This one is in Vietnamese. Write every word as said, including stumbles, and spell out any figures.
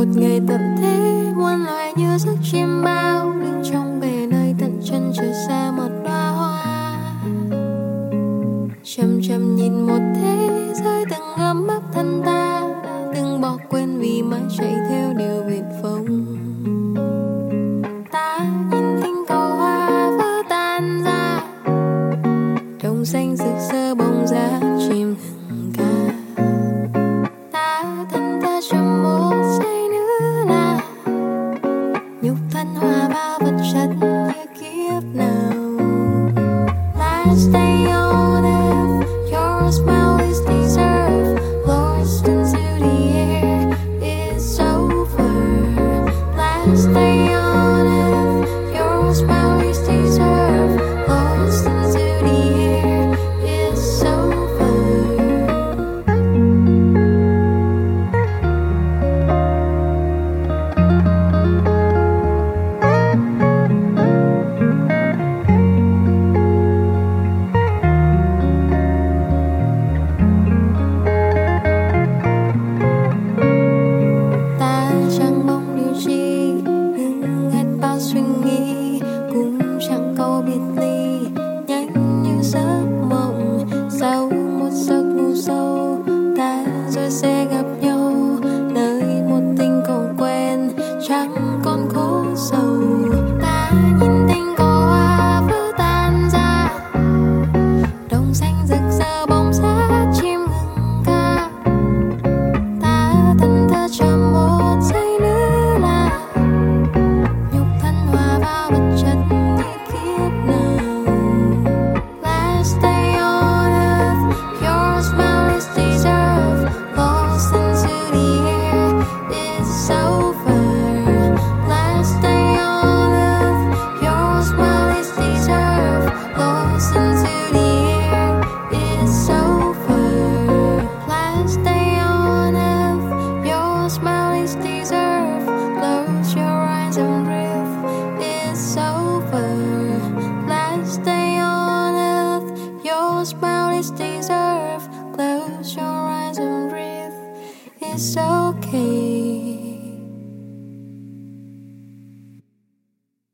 ngày tận thế, muôn loài như giấc chim bao đứng trong bể nơi tận chân trời xa một đóa hoa. Chầm chầm nhìn một thế giới từng ấm áp thân ta, từng bỏ quên vì mãi chạy theo điều viển vông. Ta nhìn kinh cầu hoa vỡ tan ra, đồng xanh rực rỡ bóng giá chim ngừng ca. Ta thân ta trong một giây nữa là nhục thân hòa vào vật chất như kiếp nào. Last day on earth, your smile is deserved. Lost into the air, it's over. Last day on earth, your smile is deserved. Lost into the air, it's over. Ta chẳng mong điều chi, nhưng hết bao suy nghĩ, cũng chẳng câu biệt ly. Nhanh như giấc mộng, sau một giấc ngủ sâu, ta rồi sẽ gặp nhau nơi một tình cầu quen, chẳng còn khổ sầu. Ta nhìn tình cầu hoa vỡ tan ra, đồng xanh rực rỡ bóng giá chim ngừng ca. Ta thân thờ trong một giây nữa là nhục thân hòa vào vật chất như kiếp nào. Last day on earth, your smile is deserved. Lost into the air, it's over. Last day on earth, your smile is deserved. Lost into the air, it's over. Last day on earth, your smile is deserved. Close your eyes and breathe, it's over. Last day on earth, your smile is deserved. Close your eyes and breathe, it's okay.